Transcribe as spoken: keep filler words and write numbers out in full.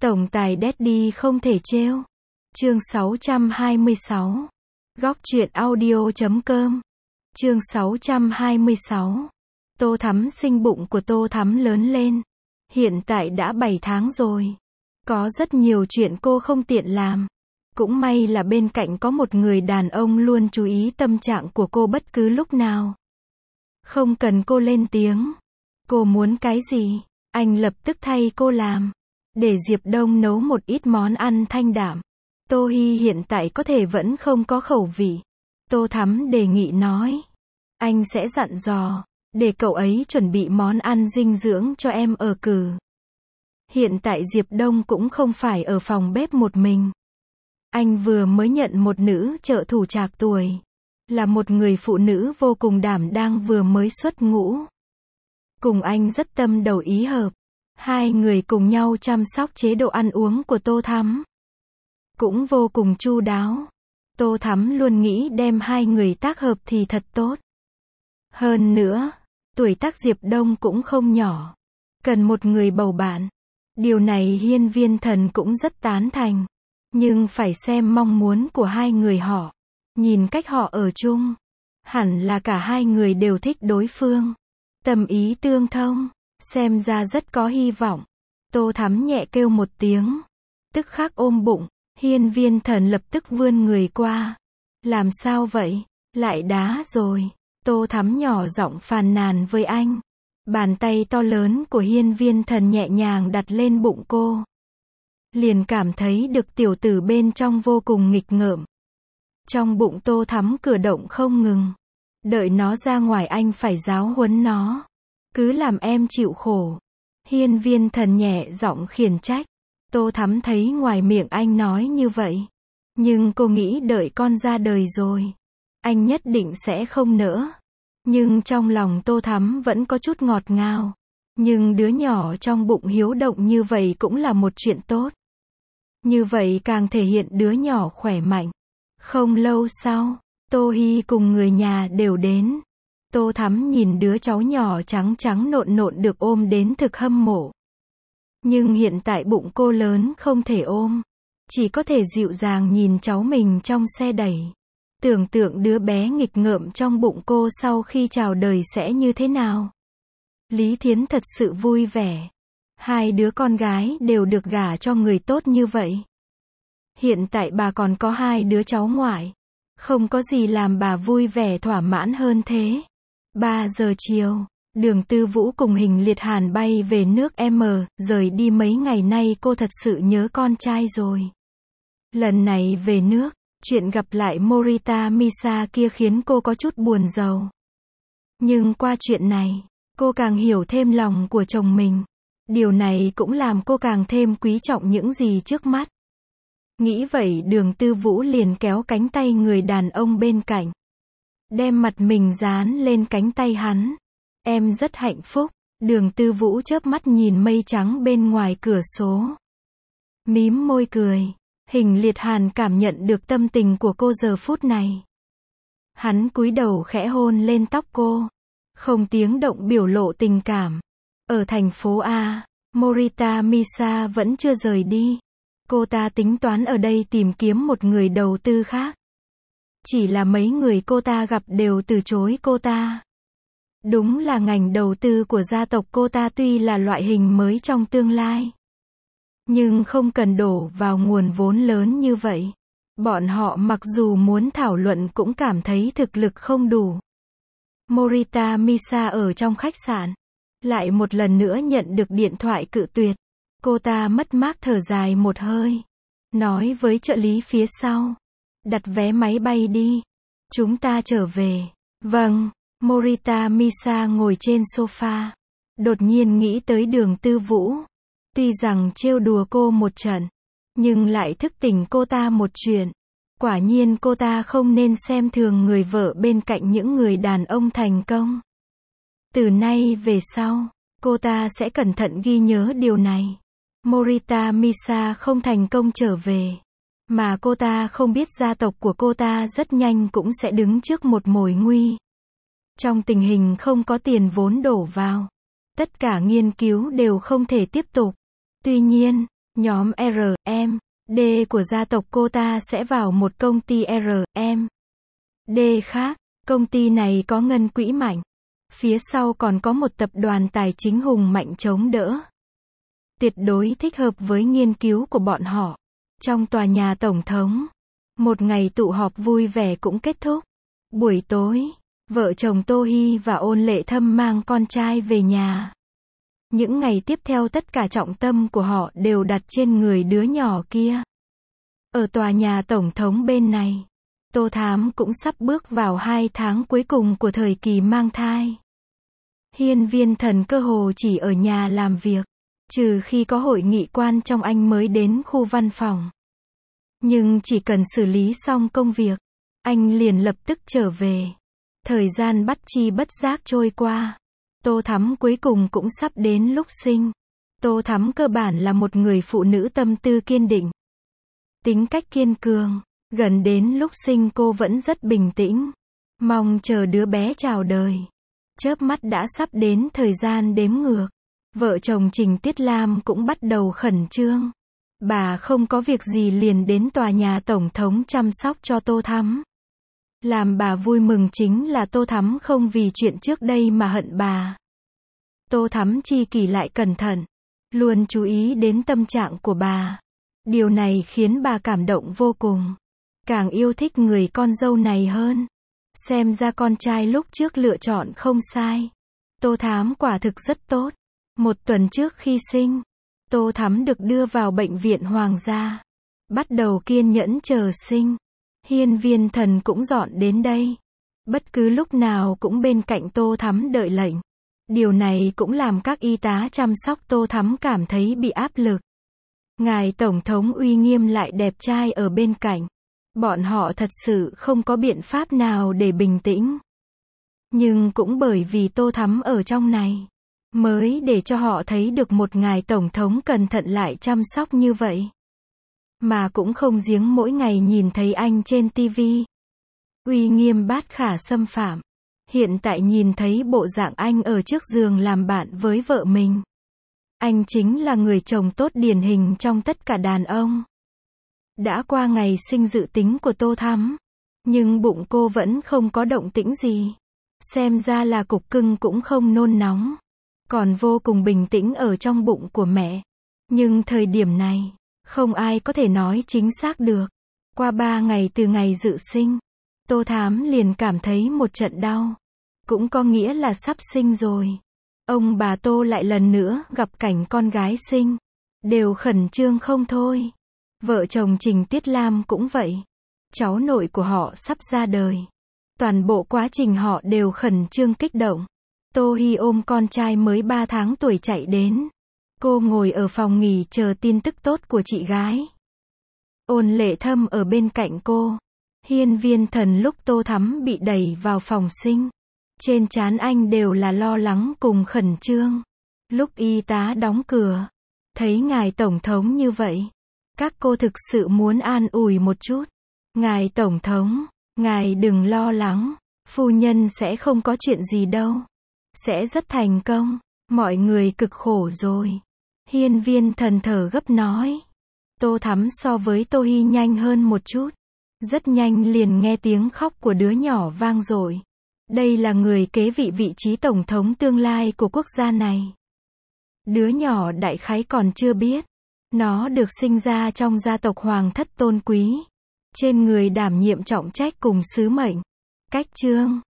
Tổng tài Daddy không thể trêu. Chương sáu trăm hai mươi sáu. Góc truyện audio chấm com. Chương sáu trăm hai mươi sáu. Tô Thắm sinh bụng của Tô Thắm lớn lên. Hiện tại đã bảy tháng rồi. Có rất nhiều chuyện cô không tiện làm. Cũng may là bên cạnh có một người đàn ông luôn chú ý tâm trạng của cô bất cứ lúc nào. Không cần cô lên tiếng. Cô muốn cái gì, anh lập tức thay cô làm. Để Diệp Đông nấu một ít món ăn thanh đạm. Tô Hi hiện tại có thể vẫn không có khẩu vị. Tô Thắm đề nghị nói. Anh sẽ dặn dò, để cậu ấy chuẩn bị món ăn dinh dưỡng cho em ở cử. Hiện tại Diệp Đông cũng không phải ở phòng bếp một mình. Anh vừa mới nhận một nữ trợ thủ trạc tuổi. Là một người phụ nữ vô cùng đảm đang vừa mới xuất ngũ. Cùng anh rất tâm đầu ý hợp. Hai người cùng nhau chăm sóc chế độ ăn uống của Tô Thắm. Cũng vô cùng chu đáo. Tô Thắm luôn nghĩ đem hai người tác hợp thì thật tốt. Hơn nữa, tuổi tác Diệp Đông cũng không nhỏ. Cần một người bầu bạn. Điều này Hiên Viên Thần cũng rất tán thành. Nhưng phải xem mong muốn của hai người họ. Nhìn cách họ ở chung. Hẳn là cả hai người đều thích đối phương. Tâm ý tương thông. Xem ra rất có hy vọng. Tô Thắm nhẹ kêu một tiếng. Tức khắc ôm bụng. Hiên Viên Thần lập tức vươn người qua. Làm sao vậy? Lại đá rồi. Tô Thắm nhỏ giọng phàn nàn với anh. Bàn tay to lớn của Hiên Viên Thần nhẹ nhàng đặt lên bụng cô. Liền cảm thấy được tiểu tử bên trong vô cùng nghịch ngợm. Trong bụng Tô Thắm cử động không ngừng. Đợi nó ra ngoài anh phải giáo huấn nó. Cứ làm em chịu khổ. Hiên Viên Thần nhẹ giọng khiển trách. Tô Thắm thấy ngoài miệng anh nói như vậy. Nhưng cô nghĩ đợi con ra đời rồi. Anh nhất định sẽ không nỡ. Nhưng trong lòng Tô Thắm vẫn có chút ngọt ngào. Nhưng đứa nhỏ trong bụng hiếu động như vậy cũng là một chuyện tốt. Như vậy càng thể hiện đứa nhỏ khỏe mạnh. Không lâu sau, Tô Hi cùng người nhà đều đến. Tô Thắm nhìn đứa cháu nhỏ trắng trắng nộn nộn được ôm đến thực hâm mộ. Nhưng hiện tại bụng cô lớn không thể ôm. Chỉ có thể dịu dàng nhìn cháu mình trong xe đẩy. Tưởng tượng đứa bé nghịch ngợm trong bụng cô sau khi chào đời sẽ như thế nào. Lý Thiến thật sự vui vẻ. Hai đứa con gái đều được gả cho người tốt như vậy. Hiện tại bà còn có hai đứa cháu ngoại. Không có gì làm bà vui vẻ thỏa mãn hơn thế. ba giờ chiều, Đường Tư Vũ cùng Hình Liệt Hàn bay về nước M, rời đi mấy ngày nay cô thật sự nhớ con trai rồi. Lần này về nước, chuyện gặp lại Morita Misa kia khiến cô có chút buồn rầu. Nhưng qua chuyện này, cô càng hiểu thêm lòng của chồng mình. Điều này cũng làm cô càng thêm quý trọng những gì trước mắt. Nghĩ vậy Đường Tư Vũ liền kéo cánh tay người đàn ông bên cạnh. Đem mặt mình dán lên cánh tay hắn. Em rất hạnh phúc. Đường Tư Vũ chớp mắt nhìn mây trắng bên ngoài cửa sổ. Mím môi cười. Hình Liệt Hàn cảm nhận được tâm tình của cô giờ phút này. Hắn cúi đầu khẽ hôn lên tóc cô. Không tiếng động biểu lộ tình cảm. Ở thành phố A, Morita Misa vẫn chưa rời đi. Cô ta tính toán ở đây tìm kiếm một người đầu tư khác. Chỉ là mấy người cô ta gặp đều từ chối cô ta. Đúng là ngành đầu tư của gia tộc cô ta tuy là loại hình mới trong tương lai. Nhưng không cần đổ vào nguồn vốn lớn như vậy. Bọn họ mặc dù muốn thảo luận cũng cảm thấy thực lực không đủ. Morita Misa ở trong khách sạn. Lại một lần nữa nhận được điện thoại cự tuyệt. Cô ta mất mát thở dài một hơi. Nói với trợ lý phía sau. Đặt vé máy bay đi. Chúng ta trở về. Vâng. Morita Misa ngồi trên sofa. Đột nhiên nghĩ tới Đường Tư Vũ. Tuy rằng trêu đùa cô một trận. Nhưng lại thức tỉnh cô ta một chuyện. Quả nhiên cô ta không nên xem thường người vợ bên cạnh những người đàn ông thành công. Từ nay về sau, cô ta sẽ cẩn thận ghi nhớ điều này. Morita Misa không thành công trở về. Mà cô ta không biết gia tộc của cô ta rất nhanh cũng sẽ đứng trước một mồi nguy. Trong tình hình không có tiền vốn đổ vào. Tất cả nghiên cứu đều không thể tiếp tục. Tuy nhiên, Nhóm R M D của gia tộc cô ta sẽ vào một công ty R M D khác. Công ty này có ngân quỹ mạnh. Phía sau còn có một tập đoàn tài chính hùng mạnh chống đỡ. Tuyệt đối thích hợp với nghiên cứu của bọn họ. Trong tòa nhà tổng thống, một ngày tụ họp vui vẻ cũng kết thúc. Buổi tối, vợ chồng Tô Hy và Ôn Lệ Thâm mang con trai về nhà. Những ngày tiếp theo tất cả trọng tâm của họ đều đặt trên người đứa nhỏ kia. Ở tòa nhà tổng thống bên này, Tô Thám cũng sắp bước vào hai tháng cuối cùng của thời kỳ mang thai. Hiên Viên Thần cơ hồ chỉ ở nhà làm việc, trừ khi có hội nghị quan trọng anh mới đến khu văn phòng. Nhưng chỉ cần xử lý xong công việc, anh liền lập tức trở về. Thời gian bất chi bất giác trôi qua. Tô Thắm cuối cùng cũng sắp đến lúc sinh. Tô Thắm cơ bản là một người phụ nữ tâm tư kiên định. Tính cách kiên cường. Gần đến lúc sinh cô vẫn rất bình tĩnh. Mong chờ đứa bé chào đời. Chớp mắt đã sắp đến thời gian đếm ngược. Vợ chồng Trình Tiết Lam cũng bắt đầu khẩn trương. Bà không có việc gì liền đến tòa nhà tổng thống chăm sóc cho Tô Thắm. Làm bà vui mừng chính là Tô Thắm không vì chuyện trước đây mà hận bà. Tô Thắm chi kỷ lại cẩn thận, luôn chú ý đến tâm trạng của bà. Điều này khiến bà cảm động vô cùng. Càng yêu thích người con dâu này hơn. Xem ra con trai lúc trước lựa chọn không sai. Tô Thắm quả thực rất tốt. Một tuần trước khi sinh, Tô Thắm được đưa vào bệnh viện Hoàng gia. Bắt đầu kiên nhẫn chờ sinh. Hiên Viên Thần cũng dọn đến đây. Bất cứ lúc nào cũng bên cạnh Tô Thắm đợi lệnh. Điều này cũng làm các y tá chăm sóc Tô Thắm cảm thấy bị áp lực. Ngài Tổng thống uy nghiêm lại đẹp trai ở bên cạnh. Bọn họ thật sự không có biện pháp nào để bình tĩnh. Nhưng cũng bởi vì Tô Thắm ở trong này, mới để cho họ thấy được một ngài Tổng thống cẩn thận lại chăm sóc như vậy. Mà cũng không giếng mỗi ngày nhìn thấy anh trên tivi. Uy nghiêm bát khả xâm phạm. Hiện tại nhìn thấy bộ dạng anh ở trước giường làm bạn với vợ mình. Anh chính là người chồng tốt điển hình trong tất cả đàn ông. Đã qua ngày sinh dự tính của Tô Thắm. Nhưng bụng cô vẫn không có động tĩnh gì. Xem ra là cục cưng cũng không nôn nóng. Còn vô cùng bình tĩnh ở trong bụng của mẹ. Nhưng thời điểm này, không ai có thể nói chính xác được. Qua ba ngày từ ngày dự sinh, Tô Thắm liền cảm thấy một trận đau. Cũng có nghĩa là sắp sinh rồi. Ông bà Tô lại lần nữa gặp cảnh con gái sinh. Đều khẩn trương không thôi. Vợ chồng Trình Tiết Lam cũng vậy. Cháu nội của họ sắp ra đời. Toàn bộ quá trình họ đều khẩn trương kích động. Tô Hy ôm con trai mới ba tháng tuổi chạy đến. Cô ngồi ở phòng nghỉ chờ tin tức tốt của chị gái. Ôn Lệ Thâm ở bên cạnh cô. Hiên Viên Thần lúc Tô Thắm bị đẩy vào phòng sinh. Trên trán anh đều là lo lắng cùng khẩn trương. Lúc y tá đóng cửa, thấy ngài Tổng thống như vậy, các cô thực sự muốn an ủi một chút. Ngài Tổng thống, ngài đừng lo lắng, phu nhân sẽ không có chuyện gì đâu. Sẽ rất thành công, mọi người cực khổ rồi. Hiên Viên Thần thở gấp nói. Tô Thắm so với Tô Hy nhanh hơn một chút. Rất nhanh liền nghe tiếng khóc của đứa nhỏ vang dội. Đây là người kế vị vị trí tổng thống tương lai của quốc gia này. Đứa nhỏ đại khái còn chưa biết. Nó được sinh ra trong gia tộc hoàng thất tôn quý. Trên người đảm nhiệm trọng trách cùng sứ mệnh. Cách chương